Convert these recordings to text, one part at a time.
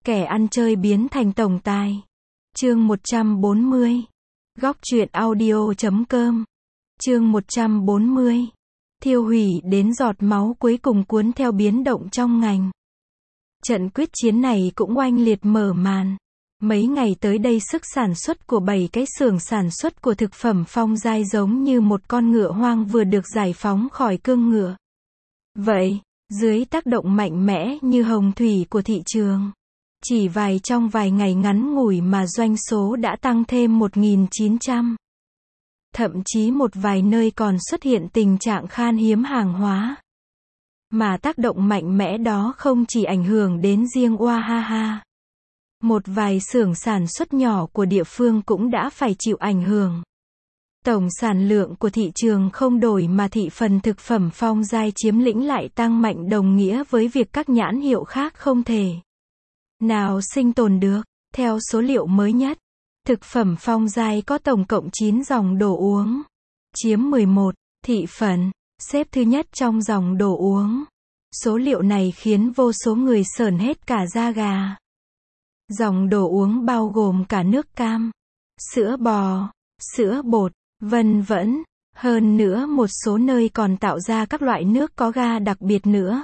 Kẻ ăn chơi biến thành tổng tài. Chương 140. Góc truyện audio.com. Chương 140. Thiêu hủy đến giọt máu cuối cùng cuốn theo biến động trong ngành. Trận quyết chiến này cũng oanh liệt mở màn. Mấy ngày tới đây sức sản xuất của 7 cái xưởng sản xuất của thực phẩm Phong Giai giống như một con ngựa hoang vừa được giải phóng khỏi cương ngựa. Vậy, dưới tác động mạnh mẽ như hồng thủy của thị trường, chỉ trong vài ngày ngắn ngủi mà doanh số đã tăng thêm 1.900. Thậm chí một vài nơi còn xuất hiện tình trạng khan hiếm hàng hóa. Mà tác động mạnh mẽ đó không chỉ ảnh hưởng đến riêng Oaxaca. Một vài xưởng sản xuất nhỏ của địa phương cũng đã phải chịu ảnh hưởng. Tổng sản lượng của thị trường không đổi mà thị phần thực phẩm Phong Giai chiếm lĩnh lại tăng mạnh, đồng nghĩa với việc các nhãn hiệu khác không thể nào sinh tồn được. Theo số liệu mới nhất, thực phẩm Phong Giai có tổng cộng 9 dòng đồ uống, chiếm 11 thị phần, xếp thứ nhất trong dòng đồ uống. Số liệu này khiến vô số người sởn hết cả da gà. Dòng đồ uống bao gồm cả nước cam, sữa bò, sữa bột, vân vân. Hơn nữa một số nơi còn tạo ra các loại nước có ga đặc biệt nữa.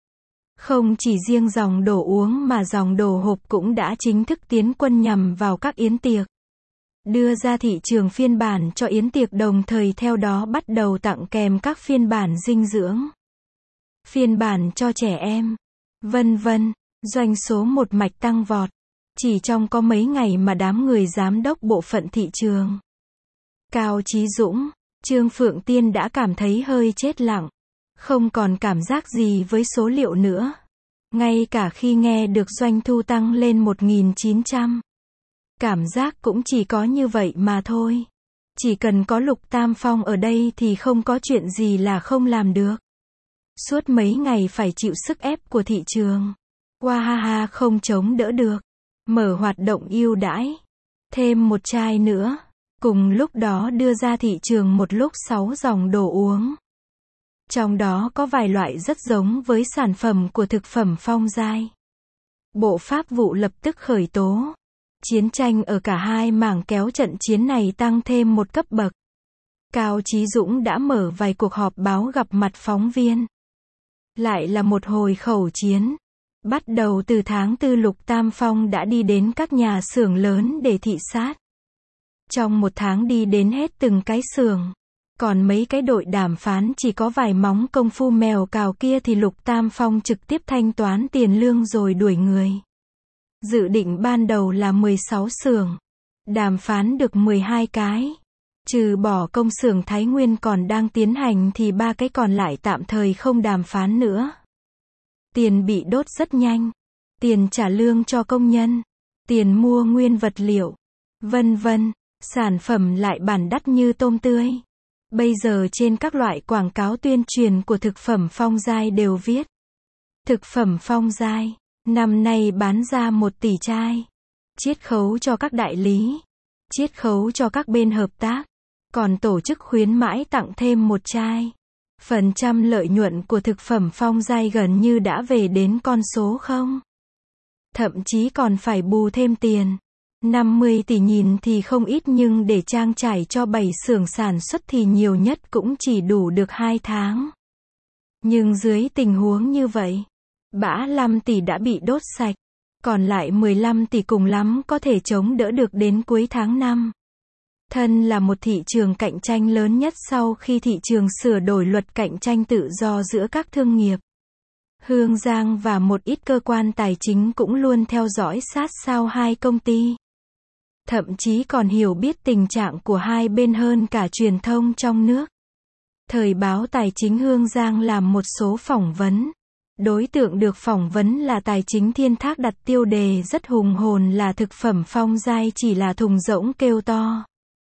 Không chỉ riêng dòng đồ uống mà dòng đồ hộp cũng đã chính thức tiến quân nhằm vào các yến tiệc. Đưa ra thị trường phiên bản cho yến tiệc, đồng thời theo đó bắt đầu tặng kèm các phiên bản dinh dưỡng, phiên bản cho trẻ em, vân vân. Doanh số một mạch tăng vọt. Chỉ trong có mấy ngày mà đám người giám đốc bộ phận thị trường Cao Chí Dũng, Trương Phượng Tiên đã cảm thấy hơi chết lặng. Không còn cảm giác gì với số liệu nữa. Ngay cả khi nghe được doanh thu tăng lên 1.900. Cảm giác cũng chỉ có như vậy mà thôi. Chỉ cần có Lục Tam Phong ở đây thì không có chuyện gì là không làm được. Suốt mấy ngày phải chịu sức ép của thị trường, Oaxaca không chống đỡ được. Mở hoạt động ưu đãi. Thêm một chai nữa. Cùng lúc đó đưa ra thị trường một lúc 6 dòng đồ uống. Trong đó có vài loại rất giống với sản phẩm của thực phẩm Phong Giai. Bộ Pháp vụ lập tức khởi tố. Chiến tranh ở cả hai mảng kéo trận chiến này tăng thêm một cấp bậc. Cao Chí Dũng đã mở vài cuộc họp báo gặp mặt phóng viên. Lại là một hồi khẩu chiến. Bắt đầu từ tháng 4, Lục Tam Phong đã đi đến các nhà xưởng lớn để thị sát. Trong một tháng đi đến hết từng cái xưởng. Còn mấy cái đội đàm phán chỉ có vài móng công phu mèo cào kia thì Lục Tam Phong trực tiếp thanh toán tiền lương rồi đuổi người. Dự định ban đầu là 16 xưởng. Đàm phán được 12 cái. Trừ bỏ công xưởng Thái Nguyên còn đang tiến hành thì 3 cái còn lại tạm thời không đàm phán nữa. Tiền bị đốt rất nhanh. Tiền trả lương cho công nhân. Tiền mua nguyên vật liệu. Vân vân. Sản phẩm lại bản đắt như tôm tươi. Bây giờ trên các loại quảng cáo tuyên truyền của thực phẩm Phong Giai đều viết. Thực phẩm Phong Giai, năm nay bán ra 1 tỷ chai. Chiết khấu cho các đại lý. Chiết khấu cho các bên hợp tác. Còn tổ chức khuyến mãi tặng thêm 1 chai. Phần trăm lợi nhuận của thực phẩm Phong Giai gần như đã về đến con số 0. Thậm chí còn phải bù thêm tiền. 50 tỷ nhìn thì không ít nhưng để trang trải cho 7 xưởng sản xuất thì nhiều nhất cũng chỉ đủ được 2 tháng. Nhưng dưới tình huống như vậy, bã 5 tỷ đã bị đốt sạch. Còn lại 15 tỷ cùng lắm có thể chống đỡ được đến cuối tháng 5. Thân là một thị trường cạnh tranh lớn nhất sau khi thị trường sửa đổi luật cạnh tranh tự do giữa các thương nghiệp, Hương Giang và một ít cơ quan tài chính cũng luôn theo dõi sát sao hai công ty. Thậm chí còn hiểu biết tình trạng của hai bên hơn cả truyền thông trong nước. Thời báo Tài chính Hương Giang làm một số phỏng vấn. Đối tượng được phỏng vấn là Tài chính Thiên Thác, đặt tiêu đề rất hùng hồn là thực phẩm Phong Giai chỉ là thùng rỗng kêu to.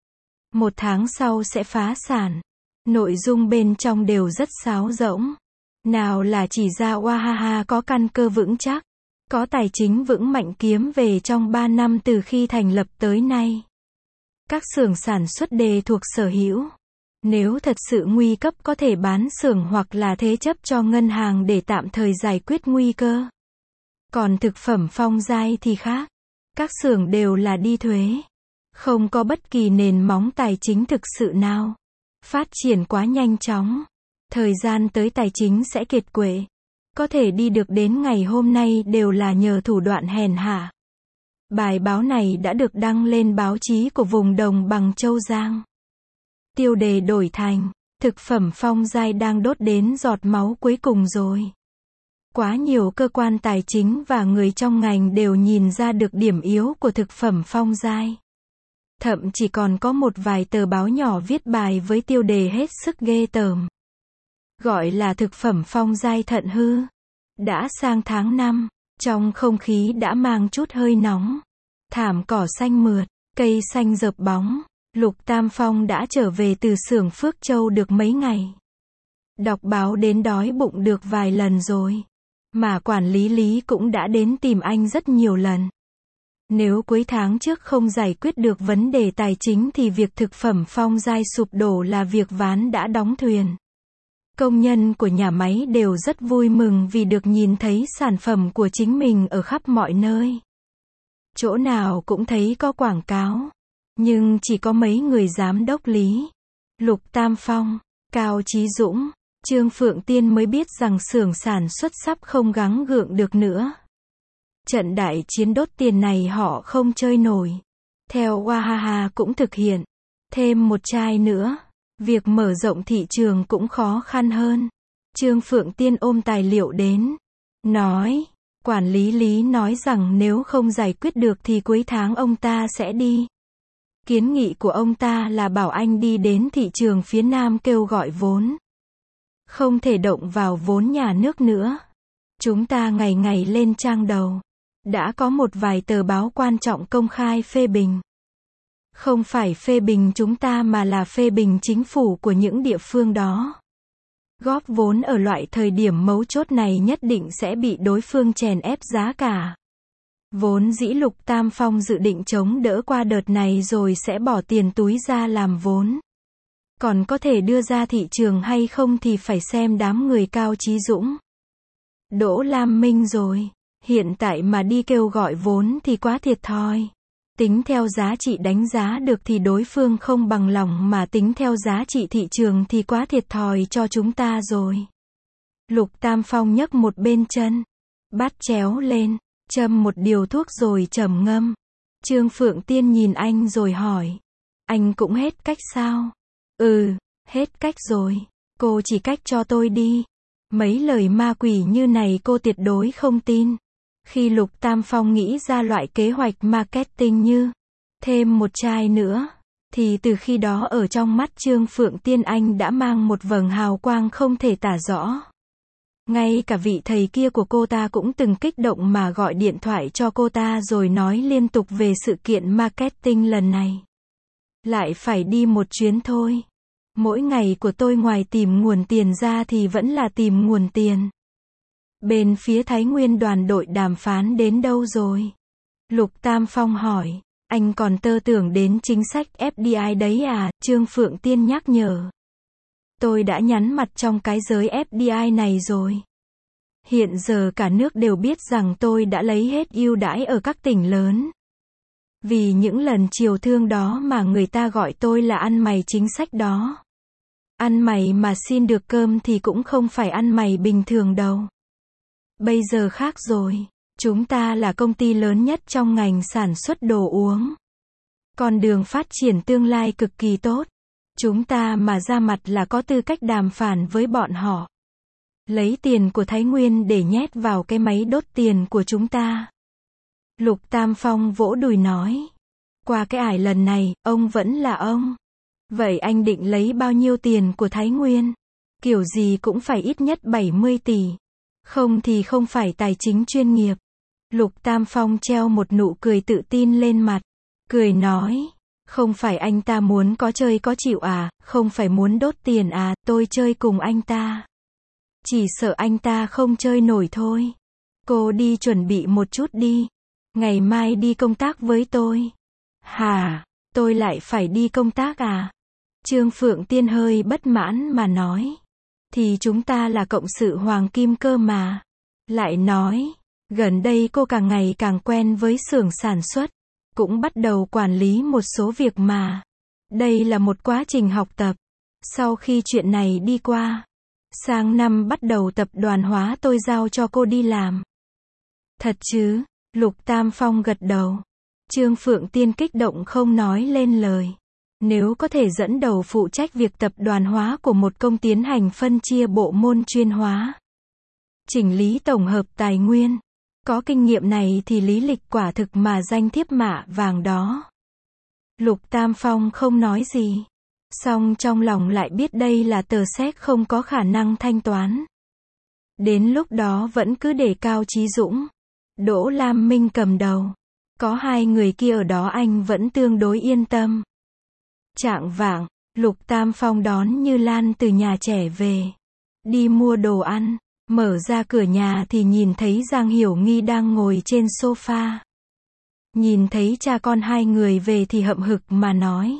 1 tháng sau sẽ phá sản. Nội dung bên trong đều rất sáo rỗng. Nào là chỉ ra Oaxaca có căn cơ vững chắc, có tài chính vững mạnh kiếm về trong 3 năm từ khi thành lập tới nay. Các xưởng sản xuất đều thuộc sở hữu. Nếu thật sự nguy cấp có thể bán xưởng hoặc là thế chấp cho ngân hàng để tạm thời giải quyết nguy cơ. Còn thực phẩm phong giai thì khác. Các xưởng đều là đi thuế. Không có bất kỳ nền móng tài chính thực sự nào. Phát triển quá nhanh chóng. Thời gian tới tài chính sẽ kiệt quệ. Có thể đi được đến ngày hôm nay đều là nhờ thủ đoạn hèn hạ. Bài báo này đã được đăng lên báo chí của vùng đồng bằng Châu Giang. Tiêu đề đổi thành, thực phẩm phong giai đang đốt đến giọt máu cuối cùng rồi. Quá nhiều cơ quan tài chính và người trong ngành đều nhìn ra được điểm yếu của thực phẩm phong giai. Thậm chí còn có một vài tờ báo nhỏ viết bài với tiêu đề hết sức ghê tởm. Gọi là thực phẩm phong giai thận hư. Đã sang tháng 5, trong không khí đã mang chút hơi nóng. Thảm cỏ xanh mượt, cây xanh rợp bóng. Lục Tam Phong đã trở về từ xưởng Phước Châu được mấy ngày. Đọc báo đến đói bụng được vài lần rồi. Mà quản lý Lý cũng đã đến tìm anh rất nhiều lần. Nếu cuối tháng trước không giải quyết được vấn đề tài chính thì việc thực phẩm phong giai sụp đổ là việc ván đã đóng thuyền. Công nhân của nhà máy đều rất vui mừng vì được nhìn thấy sản phẩm của chính mình ở khắp mọi nơi. Chỗ nào cũng thấy có quảng cáo. Nhưng chỉ có mấy người giám đốc Lý, Lục Tam Phong, Cao Chí Dũng, Trương Phượng Tiên mới biết rằng xưởng sản xuất sắp không gắng gượng được nữa. Trận đại chiến đốt tiền này họ không chơi nổi. Theo Wahaha cũng thực hiện. Thêm một chai nữa. Việc mở rộng thị trường cũng khó khăn hơn. Trương Phượng Tiên ôm tài liệu đến. Nói, quản lý Lý nói rằng nếu không giải quyết được thì cuối tháng ông ta sẽ đi. Kiến nghị của ông ta là bảo anh đi đến thị trường phía Nam kêu gọi vốn. Không thể động vào vốn nhà nước nữa. Chúng ta ngày ngày lên trang đầu. Đã có một vài tờ báo quan trọng công khai phê bình. Không phải phê bình chúng ta mà là phê bình chính phủ của những địa phương đó. Góp vốn ở loại thời điểm mấu chốt này nhất định sẽ bị đối phương chèn ép giá cả. Vốn dĩ Lục Tam Phong dự định chống đỡ qua đợt này rồi sẽ bỏ tiền túi ra làm vốn. Còn có thể đưa ra thị trường hay không thì phải xem đám người Cao Chí Dũng, Đỗ Lam Minh rồi. Hiện tại mà đi kêu gọi vốn thì quá thiệt thòi. Tính theo giá trị đánh giá được thì đối phương không bằng lòng mà tính theo giá trị thị trường thì quá thiệt thòi cho chúng ta rồi. Lục Tam Phong nhấc một bên chân, bắt chéo lên, châm một điều thuốc rồi trầm ngâm. Trương Phượng Tiên nhìn anh rồi hỏi. Anh cũng hết cách sao? Ừ, hết cách rồi. Cô chỉ cách cho tôi đi. Mấy lời ma quỷ như này cô tuyệt đối không tin. Khi Lục Tam Phong nghĩ ra loại kế hoạch marketing như thêm một chai nữa, thì từ khi đó ở trong mắt Trương Phượng Tiên anh đã mang một vầng hào quang không thể tả rõ. Ngay cả vị thầy kia của cô ta cũng từng kích động mà gọi điện thoại cho cô ta rồi nói liên tục về sự kiện marketing lần này. Lại phải đi một chuyến thôi. Mỗi ngày của tôi ngoài tìm nguồn tiền ra thì vẫn là tìm nguồn tiền. Bên phía Thái Nguyên đoàn đội đàm phán đến đâu rồi? Lục Tam Phong hỏi. Anh còn tơ tưởng đến chính sách FDI đấy à? Trương Phượng Tiên nhắc nhở. Tôi đã nhắn mặt trong cái giới FDI này rồi. Hiện giờ cả nước đều biết rằng tôi đã lấy hết ưu đãi ở các tỉnh lớn. Vì những lần chiều thương đó mà người ta gọi tôi là ăn mày chính sách đó. Ăn mày mà xin được cơm thì cũng không phải ăn mày bình thường đâu. Bây giờ khác rồi. Chúng ta là công ty lớn nhất trong ngành sản xuất đồ uống. Con đường phát triển tương lai cực kỳ tốt. Chúng ta mà ra mặt là có tư cách đàm phán với bọn họ. Lấy tiền của Thái Nguyên để nhét vào cái máy đốt tiền của chúng ta. Lục Tam Phong vỗ đùi nói. Qua cái ải lần này, ông vẫn là ông. Vậy anh định lấy bao nhiêu tiền của Thái Nguyên? Kiểu gì cũng phải ít nhất 70 tỷ. Không thì không phải tài chính chuyên nghiệp. Lục Tam Phong treo một nụ cười tự tin lên mặt. Cười nói. Không phải anh ta muốn có chơi có chịu à, không phải muốn đốt tiền à, tôi chơi cùng anh ta. Chỉ sợ anh ta không chơi nổi thôi. Cô đi chuẩn bị một chút đi. Ngày mai đi công tác với tôi. Hả, tôi lại phải đi công tác à? Trương Phượng Tiên hơi bất mãn mà nói. Thì chúng ta là cộng sự hoàng kim cơ mà. Lại nói, Gần đây cô càng ngày càng quen với xưởng sản xuất, cũng bắt đầu quản lý một số việc mà. Đây là một quá trình học tập. Sau khi chuyện này đi qua, sang năm bắt đầu tập đoàn hóa tôi giao cho cô đi làm. Thật chứ? Lục Tam Phong gật đầu. Trương Phượng Tiên kích động không nói lên lời. Nếu có thể dẫn đầu phụ trách việc tập đoàn hóa của một công tiến hành phân chia bộ môn chuyên hóa, chỉnh lý tổng hợp tài nguyên, có kinh nghiệm này thì lý lịch quả thực mà danh thiếp mạ vàng đó. Lục Tam Phong không nói gì. Song trong lòng lại biết đây là tờ séc không có khả năng thanh toán. Đến lúc đó vẫn cứ để Cao Chí Dũng, Đỗ Lam Minh cầm đầu. Có hai người kia ở đó anh vẫn tương đối yên tâm. Chạng vạng, Lục Tam Phong đón Như Lan từ nhà trẻ về. Đi mua đồ ăn, mở ra cửa nhà thì nhìn thấy Giang Hiểu Nghi đang ngồi trên sofa. Nhìn thấy cha con hai người về thì hậm hực mà nói.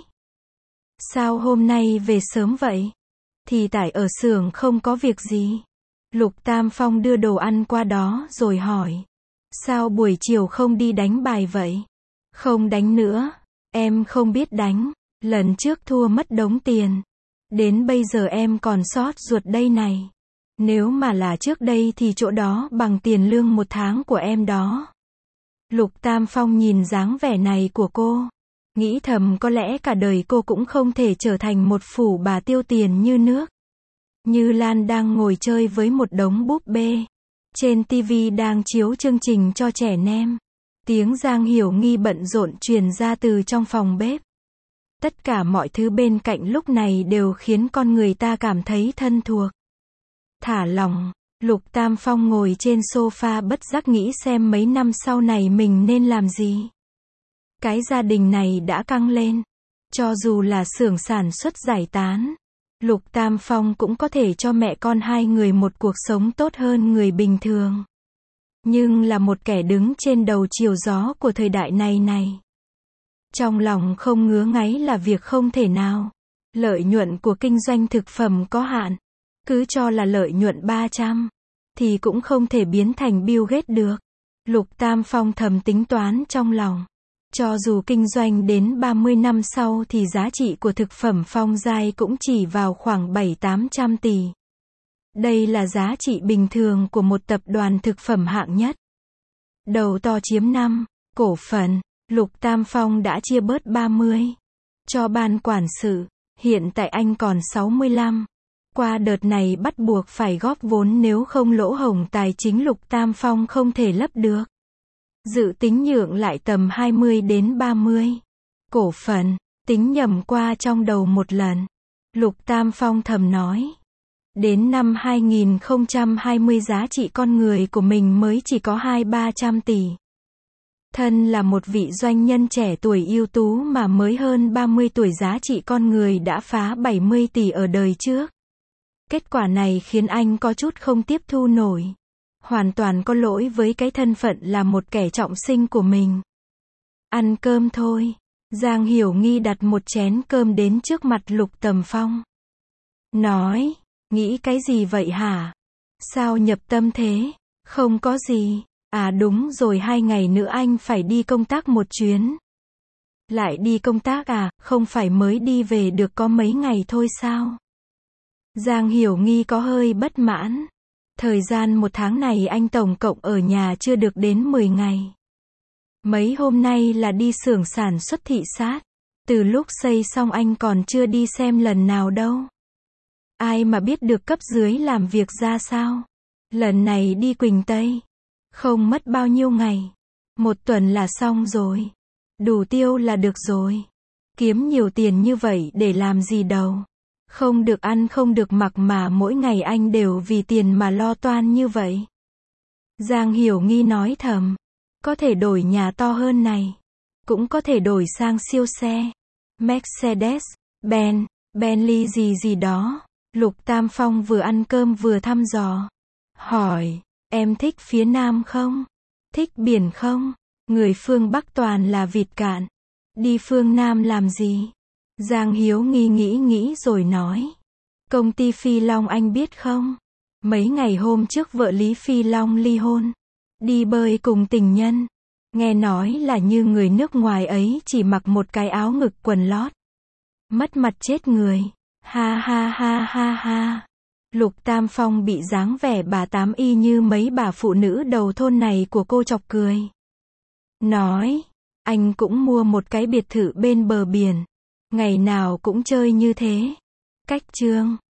Sao hôm nay về sớm vậy? Thì tại ở xưởng không có việc gì. Lục Tam Phong đưa đồ ăn qua đó rồi hỏi. Sao buổi chiều không đi đánh bài vậy? Không đánh nữa. Em không biết đánh. Lần trước thua mất đống tiền. Đến bây giờ em còn xót ruột đây này. Nếu mà là trước đây thì chỗ đó bằng tiền lương một tháng của em đó. Lục Tam Phong nhìn dáng vẻ này của cô. Nghĩ thầm có lẽ cả đời cô cũng không thể trở thành một phù bà tiêu tiền như nước. Như Lan đang ngồi chơi với một đống búp bê. Trên TV đang chiếu chương trình cho trẻ nem. Tiếng Giang Hiểu Nghi bận rộn truyền ra từ trong phòng bếp. Tất cả mọi thứ bên cạnh lúc này đều khiến con người ta cảm thấy thân thuộc. Thả lỏng, Lục Tam Phong ngồi trên sofa bất giác nghĩ xem mấy năm sau này mình nên làm gì. Cái gia đình này đã căng lên. Cho dù là xưởng sản xuất giải tán, Lục Tam Phong cũng có thể cho mẹ con hai người một cuộc sống tốt hơn người bình thường. Nhưng là một kẻ đứng trên đầu chiều gió của thời đại này. Trong lòng không ngứa ngáy là việc không thể nào. Lợi nhuận của kinh doanh thực phẩm có hạn. Cứ cho là lợi nhuận 300, thì cũng không thể biến thành Bill Gates được. Lục Tam Phong thầm tính toán trong lòng. Cho dù kinh doanh đến 30 năm sau thì giá trị của thực phẩm Phong Giai cũng chỉ vào khoảng 700-800 tỷ. Đây là giá trị bình thường của một tập đoàn thực phẩm hạng nhất. Đầu to chiếm 5, cổ phần, Lục Tam Phong đã chia bớt 30. Cho ban quản sự, hiện tại anh còn 65. Qua đợt này bắt buộc phải góp vốn nếu không lỗ hổng tài chính Lục Tam Phong không thể lấp được. Dự tính nhượng lại tầm 20 đến 30. Cổ phần, tính nhầm qua trong đầu một lần. Lục Tam Phong thầm nói. Đến năm 2020 giá trị con người của mình mới chỉ có 200-300 tỷ. Thân là một vị doanh nhân trẻ tuổi ưu tú mà mới hơn 30 tuổi giá trị con người đã phá 70 tỷ ở đời trước. Kết quả này khiến anh có chút không tiếp thu nổi. Hoàn toàn có lỗi với cái thân phận là một kẻ trọng sinh của mình. Ăn cơm thôi. Giang Hiểu Nghi đặt một chén cơm đến trước mặt Lục Tầm Phong. Nói, nghĩ cái gì vậy hả? Sao nhập tâm thế? Không có gì. À đúng rồi 2 ngày nữa anh phải đi công tác một chuyến. Lại đi công tác à, không phải mới đi về được có mấy ngày thôi sao? Giang Hiểu Nghi có hơi bất mãn. Thời gian 1 tháng này anh tổng cộng ở nhà chưa được đến 10 ngày. Mấy hôm nay là đi xưởng sản xuất thị sát. Từ lúc xây xong anh còn chưa đi xem lần nào đâu. Ai mà biết được cấp dưới làm việc ra sao. Lần này đi Quỳnh Tây. Không mất bao nhiêu ngày. 1 tuần là xong rồi. Đủ tiêu là được rồi. Kiếm nhiều tiền như vậy để làm gì đâu. Không được ăn không được mặc mà mỗi ngày anh đều vì tiền mà lo toan như vậy. Giang Hiểu Nghi nói thầm. Có thể đổi nhà to hơn này. Cũng có thể đổi sang siêu xe. Mercedes, Benz, Bentley gì đó. Lục Tam Phong vừa ăn cơm vừa thăm dò. Hỏi, em thích phía Nam không? Thích biển không? Người phương Bắc toàn là vịt cạn. Đi phương Nam làm gì? Giang Hiếu Nghi nghĩ rồi nói. Công ty Phi Long anh biết không? Mấy ngày hôm trước vợ Lý Phi Long ly hôn. Đi bơi cùng tình nhân. Nghe nói là như người nước ngoài ấy chỉ mặc một cái áo ngực quần lót. Mất mặt chết người. Ha ha ha ha ha. Lục Tam Phong bị dáng vẻ bà tám y như mấy bà phụ nữ đầu thôn này của cô chọc cười. Nói, anh cũng mua một cái biệt thự bên bờ biển. Ngày nào cũng chơi như thế. Cách chương